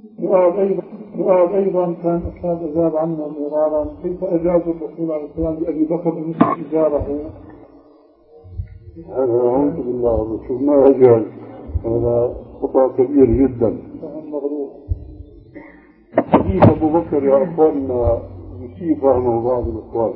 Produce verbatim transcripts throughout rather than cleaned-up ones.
سؤال أيضا سؤال أيضا كان كان أجاب عنه مرارا، كيف أجاز الرسول عليه السلام لأبي بكر أن يسلك إزاره؟ هذا أعوذ بالله الرسول ما أجاز، هذا خطأ كبير جدا. حديث أبو بكر يا أخواننا يصيب فهمه بعض الإخوان.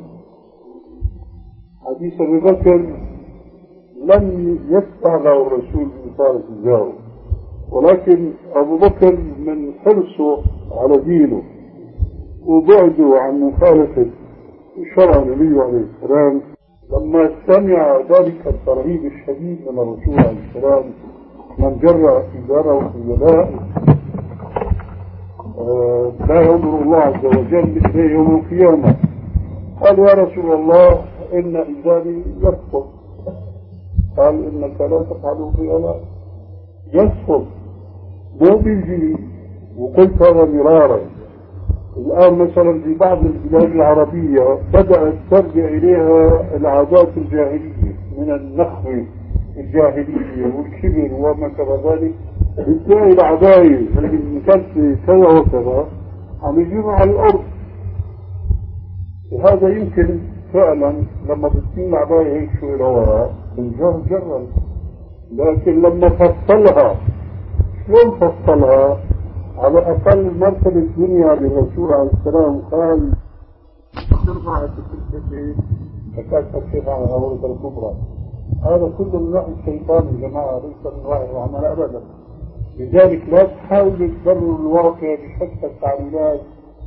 حديث أبو بكر لم يسمع له الرسول بإطالة إزاره، ولكن أبو بكر من حرصه على دينه وبعده عن مخالفة شرع النبي عليه السلام، لما سمع ذلك الترهيب الشديد من الرسول عليه السلام من جرى إزاره في ولائه آه لا ينظر الله عز وجل إليه يوم القيامة، قال يا رسول الله إن إزاري يسقط. قال إنك لا تفعل في ولا يسقط مو بالجني، وقلت هذا مرارا. الآن مثلا في بعض البلاد العربية بدأت ترجع إليها العادات الجاهلية من النخوة الجاهلية والكبر وما شابه ذلك، بتلاقي العدايل اللي كانت كذا وكذا عم يجيبوا على الأرض. وهذا يمكن فعلا لما بتصير العدايل هيك شوي لورا بنجر جرا، لكن لما فصلها شلون فصلها؟ على أقل مرتبة الدنيا للرسول عليه السلام قال ترفع السلسلة فكانت تكشف على الغورة الكبرى. هذا كله من وحي الشيطان يا جماعة، ليس من وحي الرحمن أبدا. لذلك لا تحاولوا تبرروا الواقع بشتى التعليلات،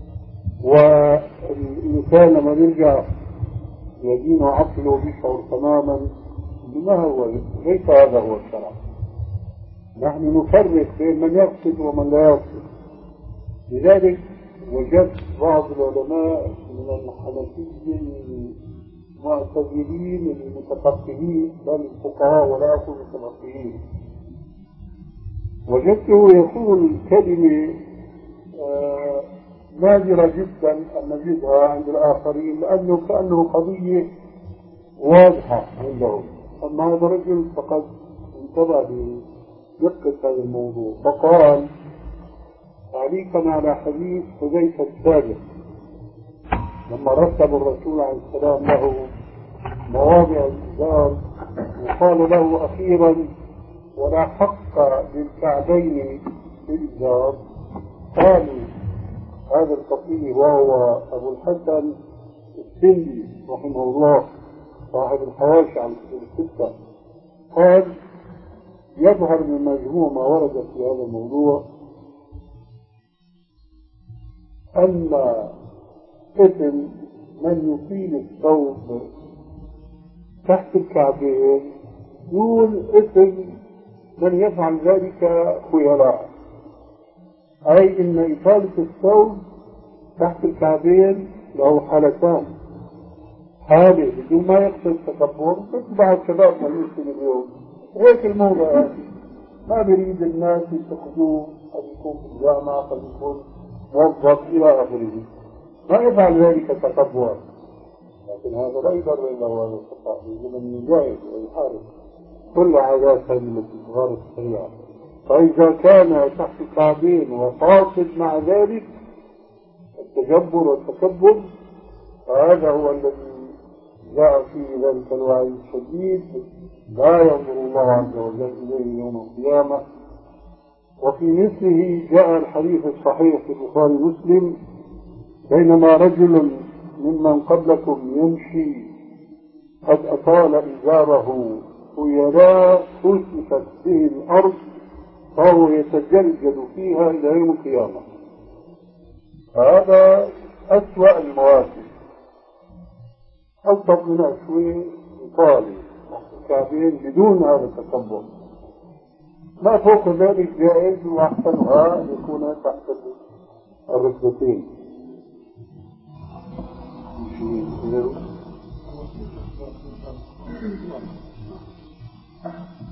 والإنسان لما يرجع يدين عقله ويشعر تماما بما هو، ليس هذا هو الشرع. نحن نفرق بين من يقصد ومن لا يقصد. لذلك وجدت بعض العلماء من الحنفية المعتزلين المتفقهين بل الفقهاء ولا أقول المتفقهين، وجدته يقول كلمة آه نادرة جدا أن نجدها عند الآخرين، لأنه كأنه قضية واضحة عندهم، أما هذا الرجل فقد انتبه دقة هذا الموضوع. فقال تعليقا على حديث حذيفة السابق لما رتب الرسول عليه السلام له مواضع الإزار وقال له أخيرا ولا حق للكعبين في الإزار، قالوا هذا الفقيه وهو أبو الحسن السندي رحمه الله صاحب الحواشي عن الستة، قال يظهر من مجموع ما ورد في هذا الموضوع أن إثم من يطيل الثوب تحت الكعبين يقول إثم من يفعل ذلك خيلاء، أي إن إطالة الثوب تحت الكعبين له حالتان: حالة بدون ما يقصد تكبر مثل بعض شباب ما يسلم اليوم هيك الموضوع هذه، ما بيريد الناس يتخذوه، قد يكون في الجامعة قد يكون موظف إلى آخره، ما يفعل ذلك تكبرا، لكن هذا لا يضر إلا هو هذا الخطأ، يجب أن يجاهد ويحارب كل عادات هذه التي تغار الشريعة. فإذا كان تحت الكعبين وقاصد مع ذلك التجبر والتكبر فهذا هو الذي جاء فيه ذلك الوعي الشديد لا ينظر الله عز وجل إليه يوم القيامة. وفي مثله جاء الحديث الصحيح في البخاري ومسلم: بينما رجل ممن قبلكم يمشي قد أطال إزاره خيلاء خسفت به الأرض فهو يتجلجل فيها إلى يوم القيامة. هذا أسوأ المواقف، ألطف من شوي إطالي الكعبين بدون هذا التكبر، ما فوق ذلك جائز، وأحسنها أن يكون تحت الركبتين. Thank you.